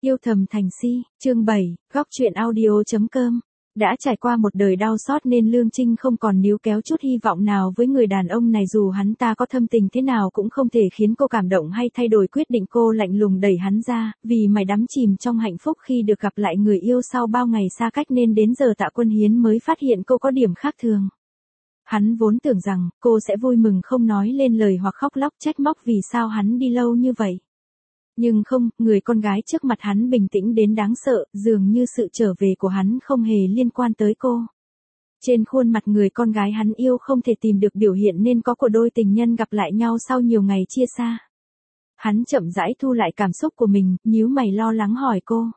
Yêu thầm thành si, chương 7, góc truyện audio.com. Đã trải qua một đời đau xót nên Lương Trinh không còn níu kéo chút hy vọng nào với người đàn ông này, dù hắn ta có thâm tình thế nào cũng không thể khiến cô cảm động hay thay đổi quyết định. Cô lạnh lùng đẩy hắn ra, vì mày đắm chìm trong hạnh phúc khi được gặp lại người yêu sau bao ngày xa cách nên đến giờ Tạ Quân Hiến mới phát hiện cô có điểm khác thường. Hắn vốn tưởng rằng cô sẽ vui mừng không nói lên lời hoặc khóc lóc trách móc vì sao hắn đi lâu như vậy. Nhưng không, người con gái trước mặt hắn bình tĩnh đến đáng sợ, dường như sự trở về của hắn không hề liên quan tới cô. Trên khuôn mặt người con gái hắn yêu không thể tìm được biểu hiện nên có của đôi tình nhân gặp lại nhau sau nhiều ngày chia xa. Hắn chậm rãi thu lại cảm xúc của mình, nhíu mày lo lắng hỏi cô.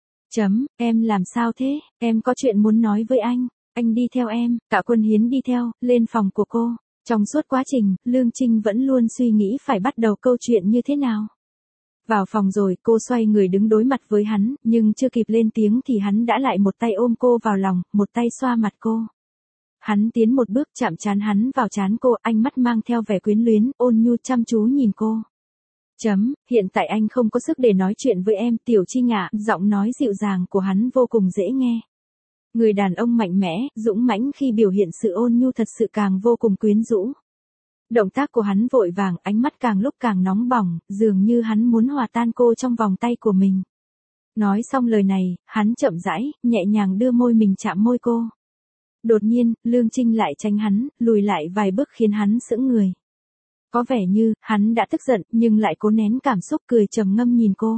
Em làm sao thế, em có chuyện muốn nói với anh đi theo em. Tạ Quân Hiến đi theo, lên phòng của cô. Trong suốt quá trình, Lương Trinh vẫn luôn suy nghĩ phải bắt đầu câu chuyện như thế nào. Vào phòng rồi, cô xoay người đứng đối mặt với hắn, nhưng chưa kịp lên tiếng thì hắn đã lại một tay ôm cô vào lòng, một tay xoa mặt cô. Hắn tiến một bước chạm trán hắn vào trán cô, ánh mắt mang theo vẻ quyến luyến, ôn nhu chăm chú nhìn cô. Hiện tại anh không có sức để nói chuyện với em, Tiểu Trinh ạ. Giọng nói dịu dàng của hắn vô cùng dễ nghe. Người đàn ông mạnh mẽ, dũng mãnh khi biểu hiện sự ôn nhu thật sự càng vô cùng quyến rũ. Động tác của hắn vội vàng, ánh mắt càng lúc càng nóng bỏng, dường như hắn muốn hòa tan cô trong vòng tay của mình. Nói xong lời này, hắn chậm rãi, nhẹ nhàng đưa môi mình chạm môi cô. Đột nhiên, Lương Trinh lại tránh hắn, lùi lại vài bước khiến hắn sững người. Có vẻ như, hắn đã tức giận, nhưng lại cố nén cảm xúc cười trầm ngâm nhìn cô.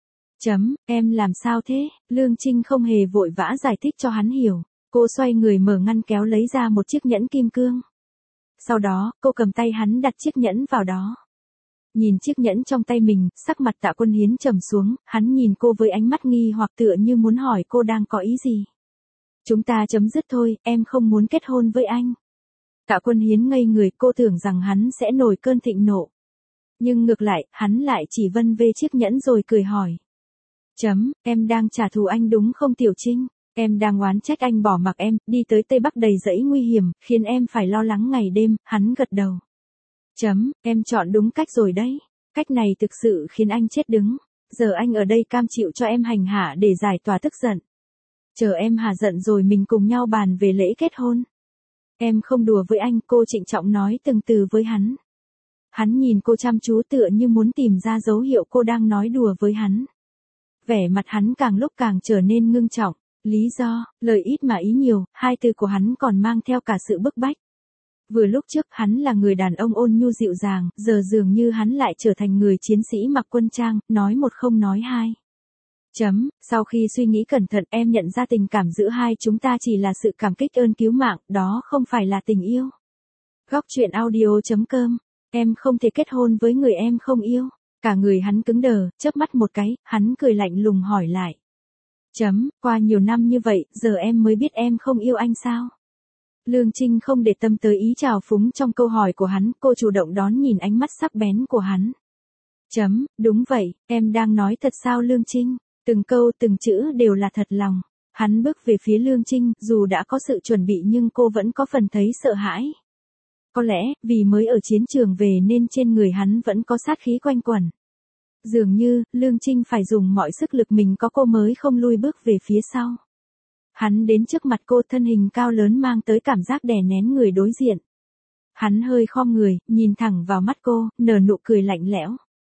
Em làm sao thế? Lương Trinh không hề vội vã giải thích cho hắn hiểu. Cô xoay người mở ngăn kéo lấy ra một chiếc nhẫn kim cương. Sau đó, cô cầm tay hắn đặt chiếc nhẫn vào đó. Nhìn chiếc nhẫn trong tay mình, sắc mặt Tạ Quân Hiến trầm xuống, hắn nhìn cô với ánh mắt nghi hoặc tựa như muốn hỏi cô đang có ý gì. Chúng ta chấm dứt thôi, em không muốn kết hôn với anh. Tạ Quân Hiến ngây người, cô tưởng rằng hắn sẽ nổi cơn thịnh nộ. Nhưng ngược lại, hắn lại chỉ vân vê chiếc nhẫn rồi cười hỏi. Em đang trả thù anh đúng không Tiểu Trinh? Em đang oán trách anh bỏ mặc em, đi tới Tây Bắc đầy dẫy nguy hiểm, khiến em phải lo lắng ngày đêm. Hắn gật đầu. Em chọn đúng cách rồi đấy. Cách này thực sự khiến anh chết đứng. Giờ anh ở đây cam chịu cho em hành hạ để giải tỏa tức giận. Chờ em hạ giận rồi mình cùng nhau bàn về lễ kết hôn. Em không đùa với anh, cô trịnh trọng nói từng từ với hắn. Hắn nhìn cô chăm chú tựa như muốn tìm ra dấu hiệu cô đang nói đùa với hắn. Vẻ mặt hắn càng lúc càng trở nên ngưng trọng. Lý do, lời ít mà ý nhiều, hai từ của hắn còn mang theo cả sự bức bách. Vừa lúc trước hắn là người đàn ông ôn nhu dịu dàng, giờ dường như hắn lại trở thành người chiến sĩ mặc quân trang, nói một không nói hai. Sau khi suy nghĩ cẩn thận em nhận ra tình cảm giữa hai chúng ta chỉ là sự cảm kích ơn cứu mạng, đó không phải là tình yêu. Góc truyện audio.com. Em không thể kết hôn với người em không yêu. Cả người hắn cứng đờ, chớp mắt một cái, hắn cười lạnh lùng hỏi lại. Qua nhiều năm như vậy, giờ em mới biết em không yêu anh sao? Lương Trinh không để tâm tới ý trào phúng trong câu hỏi của hắn, cô chủ động đón nhìn ánh mắt sắc bén của hắn. Đúng vậy, em đang nói thật sao Lương Trinh? Từng câu từng chữ đều là thật lòng. Hắn bước về phía Lương Trinh, dù đã có sự chuẩn bị nhưng cô vẫn có phần thấy sợ hãi. Có lẽ, vì mới ở chiến trường về nên trên người hắn vẫn có sát khí quanh quẩn. Dường như, Lương Trinh phải dùng mọi sức lực mình có cô mới không lui bước về phía sau. Hắn đến trước mặt cô, thân hình cao lớn mang tới cảm giác đè nén người đối diện. Hắn hơi khom người, nhìn thẳng vào mắt cô, nở nụ cười lạnh lẽo.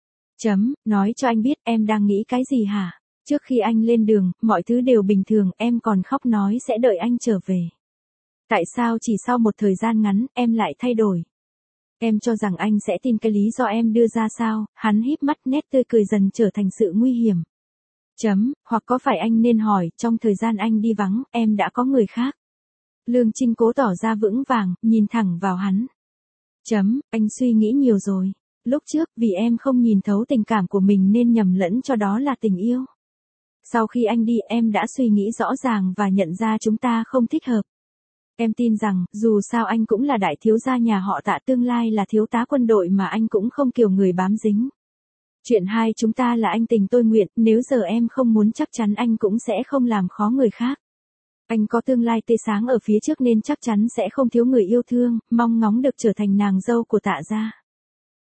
Nói cho anh biết em đang nghĩ cái gì hả? Trước khi anh lên đường, mọi thứ đều bình thường, em còn khóc nói sẽ đợi anh trở về. Tại sao chỉ sau một thời gian ngắn, em lại thay đổi? Em cho rằng anh sẽ tin cái lý do em đưa ra sao? Hắn híp mắt, nét tươi cười dần trở thành sự nguy hiểm. Hoặc có phải anh nên hỏi, trong thời gian anh đi vắng, em đã có người khác? Lương Trinh cố tỏ ra vững vàng, nhìn thẳng vào hắn. Anh suy nghĩ nhiều rồi. Lúc trước, vì em không nhìn thấu tình cảm của mình nên nhầm lẫn cho đó là tình yêu. Sau khi anh đi, em đã suy nghĩ rõ ràng và nhận ra chúng ta không thích hợp. Em tin rằng, dù sao anh cũng là đại thiếu gia nhà họ Tạ, tương lai là thiếu tá quân đội mà anh cũng không kiểu người bám dính. Chuyện hai chúng ta là anh tình tôi nguyện, nếu giờ em không muốn chắc chắn anh cũng sẽ không làm khó người khác. Anh có tương lai tươi sáng ở phía trước nên chắc chắn sẽ không thiếu người yêu thương, mong ngóng được trở thành nàng dâu của Tạ gia.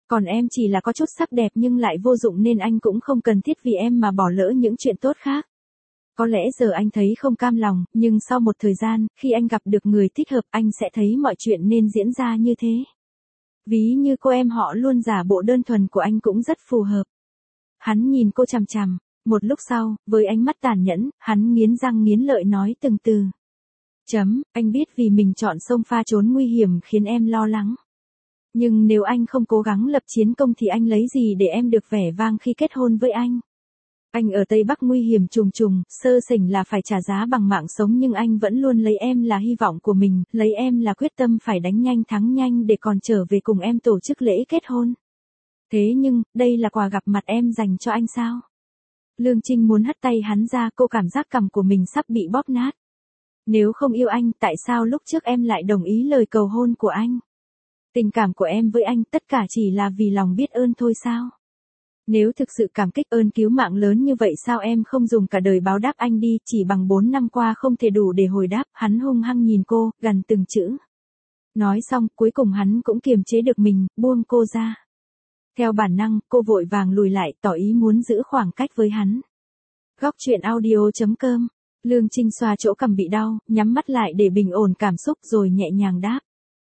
Còn em chỉ là có chút sắc đẹp nhưng lại vô dụng nên anh cũng không cần thiết vì em mà bỏ lỡ những chuyện tốt khác. Có lẽ giờ anh thấy không cam lòng, nhưng sau một thời gian, khi anh gặp được người thích hợp, anh sẽ thấy mọi chuyện nên diễn ra như thế. Ví như cô em họ luôn giả bộ đơn thuần của anh cũng rất phù hợp. Hắn nhìn cô chằm chằm, một lúc sau, với ánh mắt tàn nhẫn, hắn nghiến răng nghiến lợi nói từng từ. Anh biết vì mình chọn sông pha trốn nguy hiểm khiến em lo lắng. Nhưng nếu anh không cố gắng lập chiến công thì anh lấy gì để em được vẻ vang khi kết hôn với anh? Anh ở Tây Bắc nguy hiểm trùng trùng, sơ sẩy là phải trả giá bằng mạng sống nhưng anh vẫn luôn lấy em là hy vọng của mình, lấy em là quyết tâm phải đánh nhanh thắng nhanh để còn trở về cùng em tổ chức lễ kết hôn. Thế nhưng, đây là quà gặp mặt em dành cho anh sao? Lương Trinh muốn hất tay hắn ra, cô cảm giác cằm của mình sắp bị bóp nát. Nếu không yêu anh, tại sao lúc trước em lại đồng ý lời cầu hôn của anh? Tình cảm của em với anh tất cả chỉ là vì lòng biết ơn thôi sao? Nếu thực sự cảm kích ơn cứu mạng lớn như vậy sao em không dùng cả đời báo đáp anh đi, chỉ bằng 4 năm qua không thể đủ để hồi đáp, hắn hung hăng nhìn cô, gằn từng chữ. Nói xong, cuối cùng hắn cũng kiềm chế được mình, buông cô ra. Theo bản năng, cô vội vàng lùi lại, tỏ ý muốn giữ khoảng cách với hắn. Góc truyện audio.com. Lương Trinh xoa chỗ cằm bị đau, nhắm mắt lại để bình ổn cảm xúc rồi nhẹ nhàng đáp.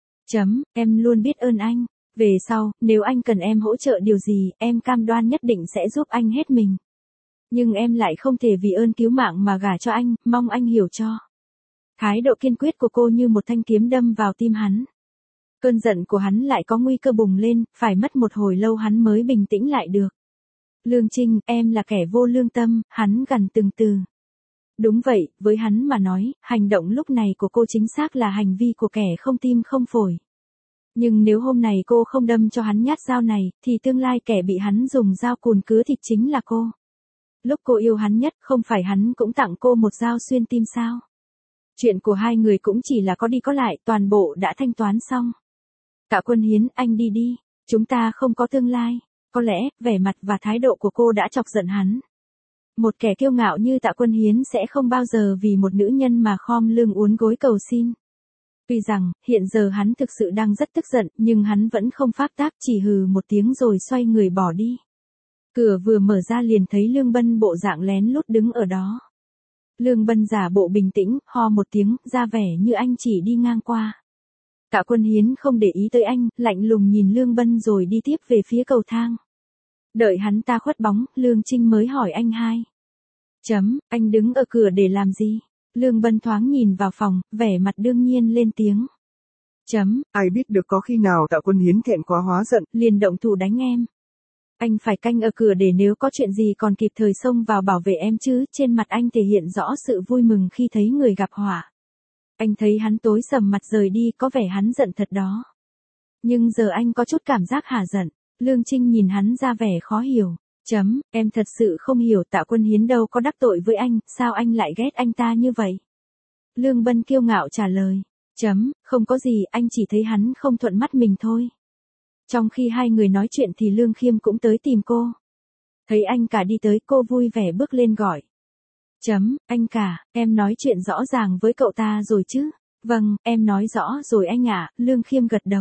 Em luôn biết ơn anh. Về sau, nếu anh cần em hỗ trợ điều gì, em cam đoan nhất định sẽ giúp anh hết mình. Nhưng em lại không thể vì ơn cứu mạng mà gả cho anh, mong anh hiểu cho. Thái độ kiên quyết của cô như một thanh kiếm đâm vào tim hắn. Cơn giận của hắn lại có nguy cơ bùng lên, phải mất một hồi lâu hắn mới bình tĩnh lại được. Lương Trinh, em là kẻ vô lương tâm, hắn gằn từng từ. Đúng vậy, với hắn mà nói, hành động lúc này của cô chính xác là hành vi của kẻ không tim không phổi. Nhưng nếu hôm nay cô không đâm cho hắn nhát dao này, thì tương lai kẻ bị hắn dùng dao cùn cứa thịt chính là cô. Lúc cô yêu hắn nhất, không phải hắn cũng tặng cô một dao xuyên tim sao? Chuyện của hai người cũng chỉ là có đi có lại, toàn bộ đã thanh toán xong. Tạ Quân Hiến, anh đi đi, chúng ta không có tương lai. Có lẽ, vẻ mặt và thái độ của cô đã chọc giận hắn. Một kẻ kiêu ngạo như Tạ Quân Hiến sẽ không bao giờ vì một nữ nhân mà khom lưng uốn gối cầu xin. Tuy rằng, hiện giờ hắn thực sự đang rất tức giận, nhưng hắn vẫn không pháp tác, chỉ hừ một tiếng rồi xoay người bỏ đi. Cửa vừa mở ra liền thấy Lương Bân bộ dạng lén lút đứng ở đó. Lương Bân giả bộ bình tĩnh, ho một tiếng, ra vẻ như anh chỉ đi ngang qua. Tạ Quân Hiến không để ý tới anh, lạnh lùng nhìn Lương Bân rồi đi tiếp về phía cầu thang. Đợi hắn ta khuất bóng, Lương Trinh mới hỏi anh hai. Anh đứng ở cửa để làm gì? Lương Bân thoáng nhìn vào phòng, vẻ mặt đương nhiên lên tiếng. Ai biết được có khi nào Tạ Quân Hiến thẹn quá hóa giận, liền động thủ đánh em. Anh phải canh ở cửa để nếu có chuyện gì còn kịp thời xông vào bảo vệ em chứ, trên mặt anh thể hiện rõ sự vui mừng khi thấy người gặp họa. Anh thấy hắn tối sầm mặt rời đi, có vẻ hắn giận thật đó. Nhưng giờ anh có chút cảm giác hả giận. Lương Trinh nhìn hắn ra vẻ khó hiểu. Em thật sự không hiểu, Tạ Quân Hiến đâu có đắc tội với anh, sao anh lại ghét anh ta như vậy? Lương Bân kiêu ngạo trả lời. Không có gì, anh chỉ thấy hắn không thuận mắt mình thôi. Trong khi hai người nói chuyện thì Lương Khiêm cũng tới tìm cô. Thấy anh cả đi tới, cô vui vẻ bước lên gọi. Anh cả, em nói chuyện rõ ràng với cậu ta rồi chứ? Vâng, em nói rõ rồi anh ạ, Lương Khiêm gật đầu.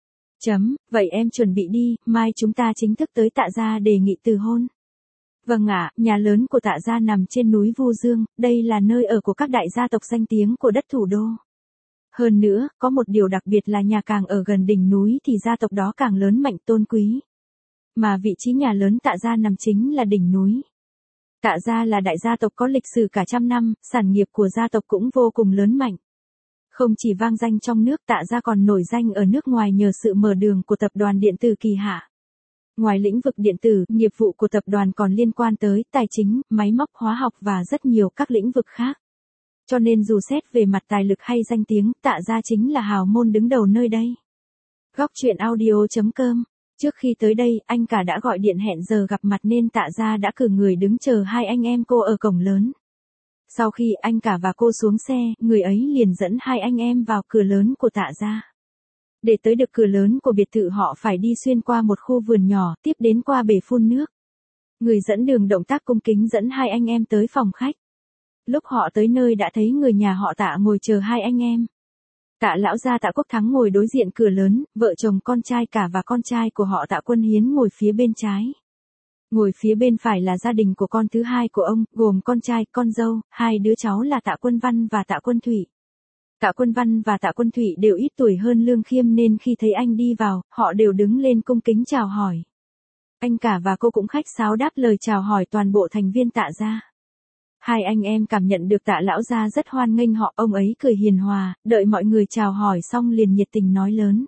Vậy em chuẩn bị đi, mai chúng ta chính thức tới Tạ gia đề nghị từ hôn. Vâng ạ, nhà lớn của Tạ gia nằm trên núi Vu Dương, đây là nơi ở của các đại gia tộc danh tiếng của đất thủ đô. Hơn nữa, có một điều đặc biệt là nhà càng ở gần đỉnh núi thì gia tộc đó càng lớn mạnh tôn quý. Mà vị trí nhà lớn Tạ gia nằm chính là đỉnh núi. Tạ gia là đại gia tộc có lịch sử cả trăm năm, sản nghiệp của gia tộc cũng vô cùng lớn mạnh. Không chỉ vang danh trong nước, Tạ gia còn nổi danh ở nước ngoài nhờ sự mở đường của tập đoàn điện tử Kỳ Hạ. Ngoài lĩnh vực điện tử, nghiệp vụ của tập đoàn còn liên quan tới tài chính, máy móc, hóa học và rất nhiều các lĩnh vực khác. Cho nên dù xét về mặt tài lực hay danh tiếng, Tạ gia chính là hào môn đứng đầu nơi đây. Góc truyện audio.com. Trước khi tới đây, anh cả đã gọi điện hẹn giờ gặp mặt nên Tạ gia đã cử người đứng chờ hai anh em cô ở cổng lớn. Sau khi anh cả và cô xuống xe, người ấy liền dẫn hai anh em vào cửa lớn của Tạ gia. Để tới được cửa lớn của biệt thự họ phải đi xuyên qua một khu vườn nhỏ, tiếp đến qua bể phun nước. Người dẫn đường động tác cung kính dẫn hai anh em tới phòng khách. Lúc họ tới nơi đã thấy người nhà họ Tạ ngồi chờ hai anh em. Tạ lão gia Tạ Quốc Thắng ngồi đối diện cửa lớn, vợ chồng con trai cả và con trai của họ Tạ Quân Hiến ngồi phía bên trái. Ngồi phía bên phải là gia đình của con thứ hai của ông, gồm con trai, con dâu, hai đứa cháu là Tạ Quân Văn và Tạ Quân Thủy. Tạ Quân Văn và Tạ Quân Thủy đều ít tuổi hơn Lương Khiêm nên khi thấy anh đi vào, họ đều đứng lên cung kính chào hỏi. Anh cả và cô cũng khách sáo đáp lời chào hỏi toàn bộ thành viên Tạ gia. Hai anh em cảm nhận được Tạ lão gia rất hoan nghênh họ, ông ấy cười hiền hòa, đợi mọi người chào hỏi xong liền nhiệt tình nói lớn.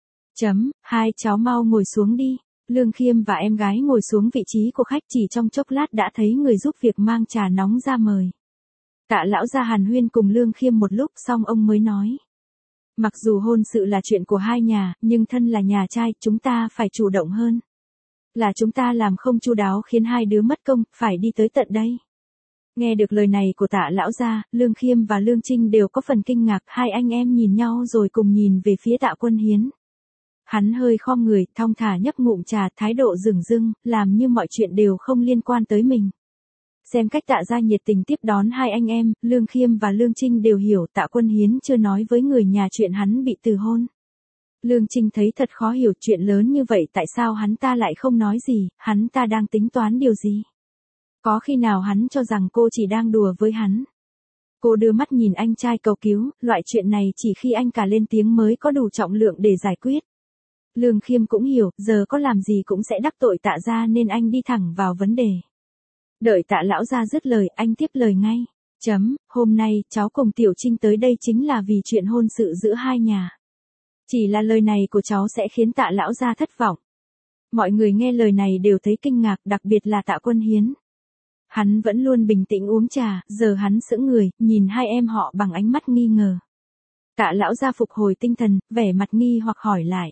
Hai cháu mau ngồi xuống đi. Lương Khiêm và em gái ngồi xuống vị trí của khách, chỉ trong chốc lát đã thấy người giúp việc mang trà nóng ra mời. Tạ lão gia hàn huyên cùng Lương Khiêm một lúc xong ông mới nói. Mặc dù hôn sự là chuyện của hai nhà, nhưng thân là nhà trai, chúng ta phải chủ động hơn. Là chúng ta làm không chu đáo khiến hai đứa mất công, phải đi tới tận đây. Nghe được lời này của Tạ lão gia, Lương Khiêm và Lương Trinh đều có phần kinh ngạc, hai anh em nhìn nhau rồi cùng nhìn về phía Tạ Quân Hiến. Hắn hơi khom người, thong thả nhấp ngụm trà, thái độ dửng dưng, làm như mọi chuyện đều không liên quan tới mình. Xem cách Tạ gia nhiệt tình tiếp đón hai anh em, Lương Khiêm và Lương Trinh đều hiểu Tạ Quân Hiến chưa nói với người nhà chuyện hắn bị từ hôn. Lương Trinh thấy thật khó hiểu, chuyện lớn như vậy tại sao hắn ta lại không nói gì, hắn ta đang tính toán điều gì? Có khi nào hắn cho rằng cô chỉ đang đùa với hắn? Cô đưa mắt nhìn anh trai cầu cứu, loại chuyện này chỉ khi anh cả lên tiếng mới có đủ trọng lượng để giải quyết. Lương Khiêm cũng hiểu, giờ có làm gì cũng sẽ đắc tội Tạ gia nên anh đi thẳng vào vấn đề. Đợi Tạ lão gia dứt lời, anh tiếp lời ngay. Hôm nay, cháu cùng Tiểu Trinh tới đây chính là vì chuyện hôn sự giữa hai nhà. Chỉ là lời này của cháu sẽ khiến Tạ lão gia thất vọng. Mọi người nghe lời này đều thấy kinh ngạc, đặc biệt là Tạ Quân Hiến. Hắn vẫn luôn bình tĩnh uống trà, giờ hắn sững người, nhìn hai em họ bằng ánh mắt nghi ngờ. Tạ lão gia phục hồi tinh thần, vẻ mặt nghi hoặc hỏi lại.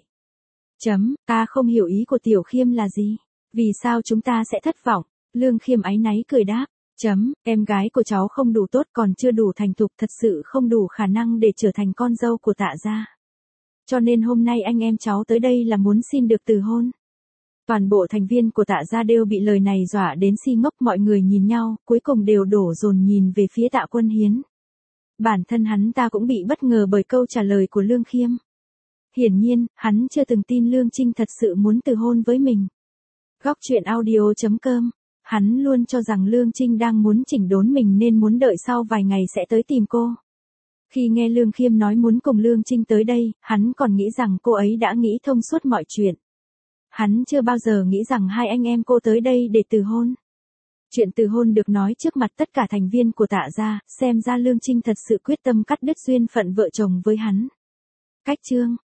Ta không hiểu ý của Tiểu Khiêm là gì? Vì sao chúng ta sẽ thất vọng? Lương Khiêm áy náy cười đáp. Em gái của cháu không đủ tốt, còn chưa đủ thành thục, thật sự không đủ khả năng để trở thành con dâu của Tạ gia. Cho nên hôm nay anh em cháu tới đây là muốn xin được từ hôn. Toàn bộ thành viên của Tạ gia đều bị lời này dọa đến si ngốc, mọi người nhìn nhau, cuối cùng đều đổ dồn nhìn về phía Tạ Quân Hiến. Bản thân hắn ta cũng bị bất ngờ bởi câu trả lời của Lương Khiêm. Hiển nhiên, hắn chưa từng tin Lương Trinh thật sự muốn từ hôn với mình. Góc truyện audio.com. Hắn luôn cho rằng Lương Trinh đang muốn chỉnh đốn mình nên muốn đợi sau vài ngày sẽ tới tìm cô. Khi nghe Lương Khiêm nói muốn cùng Lương Trinh tới đây, hắn còn nghĩ rằng cô ấy đã nghĩ thông suốt mọi chuyện. Hắn chưa bao giờ nghĩ rằng hai anh em cô tới đây để từ hôn. Chuyện từ hôn được nói trước mặt tất cả thành viên của Tạ gia, xem ra Lương Trinh thật sự quyết tâm cắt đứt duyên phận vợ chồng với hắn. Cách chương